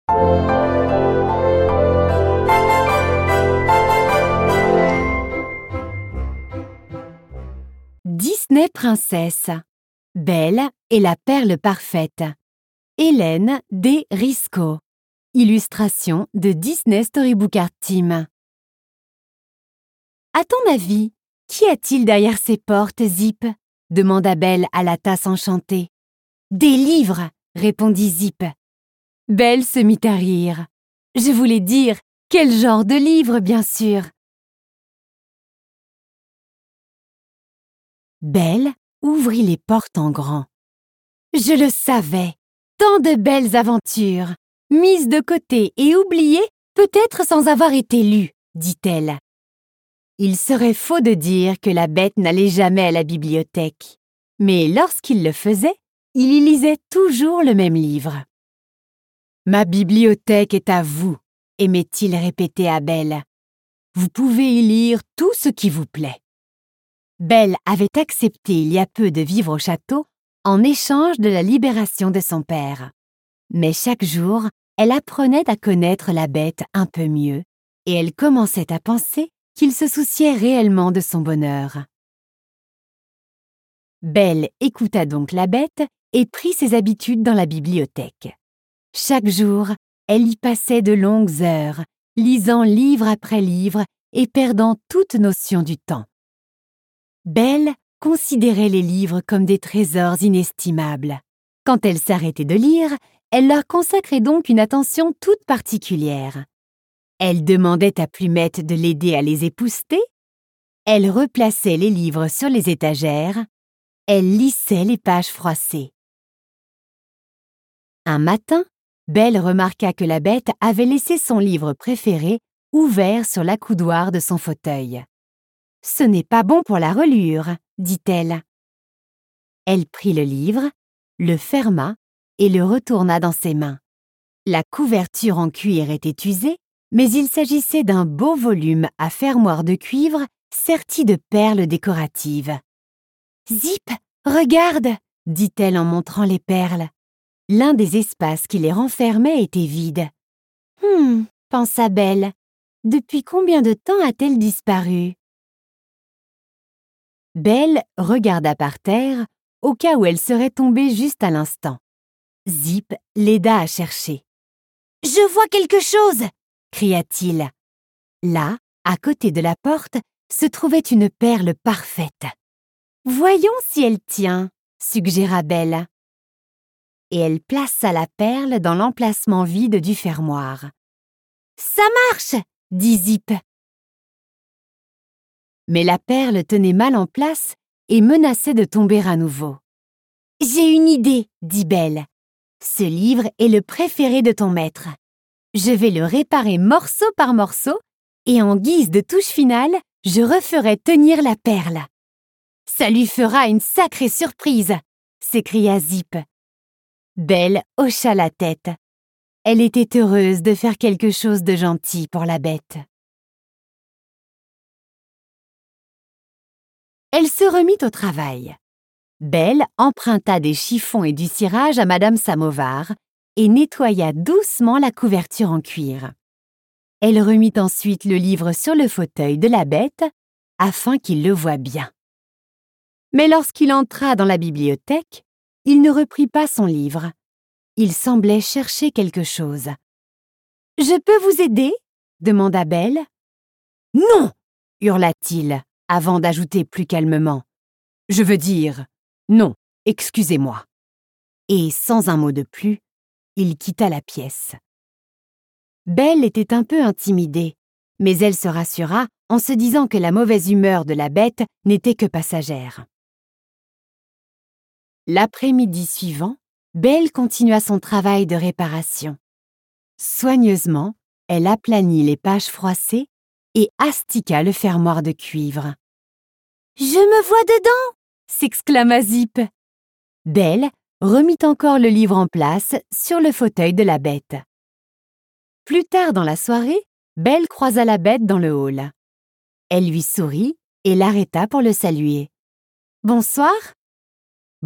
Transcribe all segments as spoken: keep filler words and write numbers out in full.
Disney Princesse. Belle et la perle parfaite. Hélène D. Risco. Illustration de Disney Storybook Art Team. À ton avis, qu'y a-t-il derrière ces portes, Zip? Demanda Belle à la tasse enchantée. Des livres, répondit Zip. Belle se mit à rire. Je voulais dire, quel genre de livres, bien sûr. Belle ouvrit les portes en grand. Je le savais, tant de belles aventures, mises de côté et oubliées, peut-être sans avoir été lues, dit-elle. Il serait faux de dire que la bête n'allait jamais à la bibliothèque. Mais lorsqu'il le faisait, il y lisait toujours le même livre. « Ma bibliothèque est à vous », aimait-il répéter à Belle. « Vous pouvez y lire tout ce qui vous plaît. » Belle avait accepté il y a peu de vivre au château en échange de la libération de son père. Mais chaque jour, elle apprenait à connaître la bête un peu mieux et elle commençait à penser qu'il se souciait réellement de son bonheur. Belle écouta donc la bête et prit ses habitudes dans la bibliothèque. Chaque jour, elle y passait de longues heures, lisant livre après livre et perdant toute notion du temps. Belle considérait les livres comme des trésors inestimables. Quand elle s'arrêtait de lire, elle leur consacrait donc une attention toute particulière. Elle demandait à Plumette de l'aider à les épousseter, elle replaçait les livres sur les étagères, elle lissait les pages froissées. Un matin, Belle remarqua que la bête avait laissé son livre préféré ouvert sur l'accoudoir de son fauteuil. « Ce n'est pas bon pour la reliure, » dit-elle. Elle prit le livre, le ferma et le retourna dans ses mains. La couverture en cuir était usée, mais il s'agissait d'un beau volume à fermoir de cuivre serti de perles décoratives. « Zip, regarde !» dit-elle en montrant les perles. L'un des espaces qui les renfermait était vide. « Hum, pensa Belle, depuis combien de temps a-t-elle disparu ?» Belle regarda par terre, au cas où elle serait tombée juste à l'instant. Zip l'aida à chercher. « Je vois quelque chose !» cria-t-il. Là, à côté de la porte, se trouvait une perle parfaite. « Voyons si elle tient !» suggéra Belle. Et elle plaça la perle dans l'emplacement vide du fermoir. « Ça marche !» dit Zip. Mais la perle tenait mal en place et menaçait de tomber à nouveau. « J'ai une idée, » dit Belle. « Ce livre est le préféré de ton maître. Je vais le réparer morceau par morceau et en guise de touche finale, je referai tenir la perle. »« Ça lui fera une sacrée surprise !» s'écria Zip. Belle hocha la tête. Elle était heureuse de faire quelque chose de gentil pour la bête. Elle se remit au travail. Belle emprunta des chiffons et du cirage à Madame Samovar et nettoya doucement la couverture en cuir. Elle remit ensuite le livre sur le fauteuil de la bête afin qu'il le voie bien. Mais lorsqu'il entra dans la bibliothèque, il ne reprit pas son livre. Il semblait chercher quelque chose. « Je peux vous aider ?» demanda Belle. « Non !» hurla-t-il, avant d'ajouter plus calmement. « Je veux dire, non, excusez-moi. » Et sans un mot de plus, il quitta la pièce. Belle était un peu intimidée, mais elle se rassura en se disant que la mauvaise humeur de la bête n'était que passagère. L'après-midi suivant, Belle continua son travail de réparation. Soigneusement, elle aplanit les pages froissées et astiqua le fermoir de cuivre. « Je me vois dedans !» s'exclama Zip. Belle remit encore le livre en place sur le fauteuil de la bête. Plus tard dans la soirée, Belle croisa la bête dans le hall. Elle lui sourit et l'arrêta pour le saluer. « Bonsoir !»« Bonne nuit !»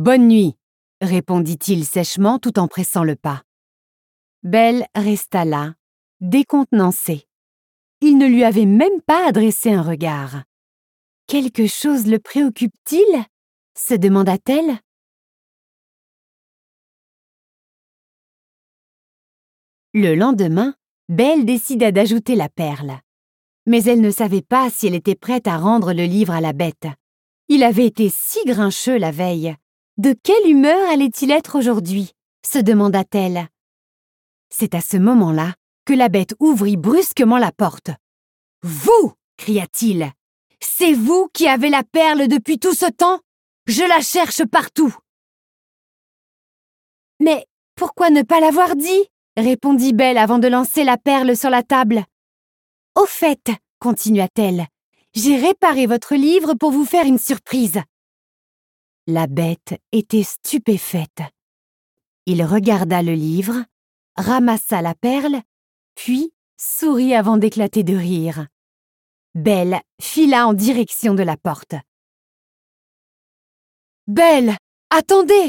répondit-il sèchement tout en pressant le pas. Belle resta là, décontenancée. Il ne lui avait même pas adressé un regard. « Quelque chose le préoccupe-t-il » se demanda-t-elle. Le lendemain, Belle décida d'ajouter la perle. Mais elle ne savait pas si elle était prête à rendre le livre à la bête. Il avait été si grincheux la veille. De quelle humeur allait-il être aujourd'hui ? Se demanda-t-elle. C'est à ce moment-là que la bête ouvrit brusquement la porte. « Vous !» cria-t-il. « C'est vous qui avez la perle depuis tout ce temps ? Je la cherche partout !»« Mais pourquoi ne pas l'avoir dit ?» répondit Belle avant de lancer la perle sur la table. « Au fait, » continua-t-elle, « j'ai réparé votre livre pour vous faire une surprise. » La bête était stupéfaite. Il regarda le livre, ramassa la perle, puis sourit avant d'éclater de rire. Belle fila en direction de la porte. « Belle, attendez !»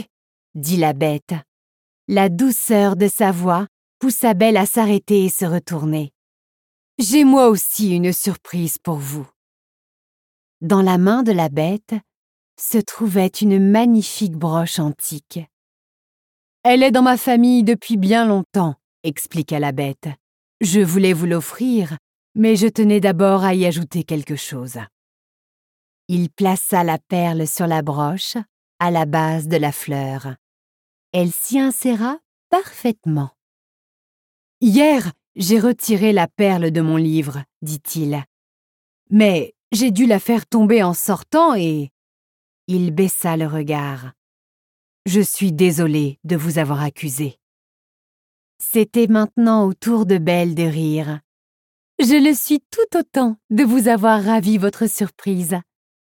dit la bête. La douceur de sa voix poussa Belle à s'arrêter et se retourner. « J'ai moi aussi une surprise pour vous. » Dans la main de la bête se trouvait une magnifique broche antique. « Elle est dans ma famille depuis bien longtemps, » expliqua la bête. « Je voulais vous l'offrir, mais je tenais d'abord à y ajouter quelque chose. » Il plaça la perle sur la broche, à la base de la fleur. Elle s'y inséra parfaitement. « Hier, j'ai retiré la perle de mon livre, » dit-il. « Mais j'ai dû la faire tomber en sortant et... » Il baissa le regard. « Je suis désolé de vous avoir accusé. » C'était maintenant au tour de Belle de rire. « Je le suis tout autant de vous avoir ravi votre surprise. »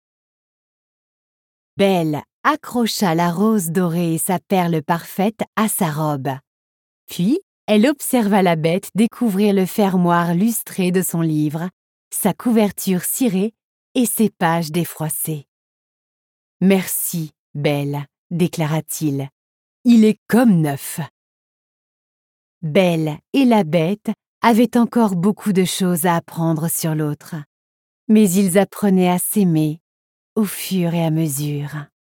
Belle accrocha la rose dorée et sa perle parfaite à sa robe. Puis, elle observa la bête découvrir le fermoir lustré de son livre, sa couverture cirée et ses pages défroissées. « Merci, Belle, » déclara-t-il. « Il est comme neuf. » Belle et la bête avaient encore beaucoup de choses à apprendre sur l'autre, mais ils apprenaient à s'aimer au fur et à mesure.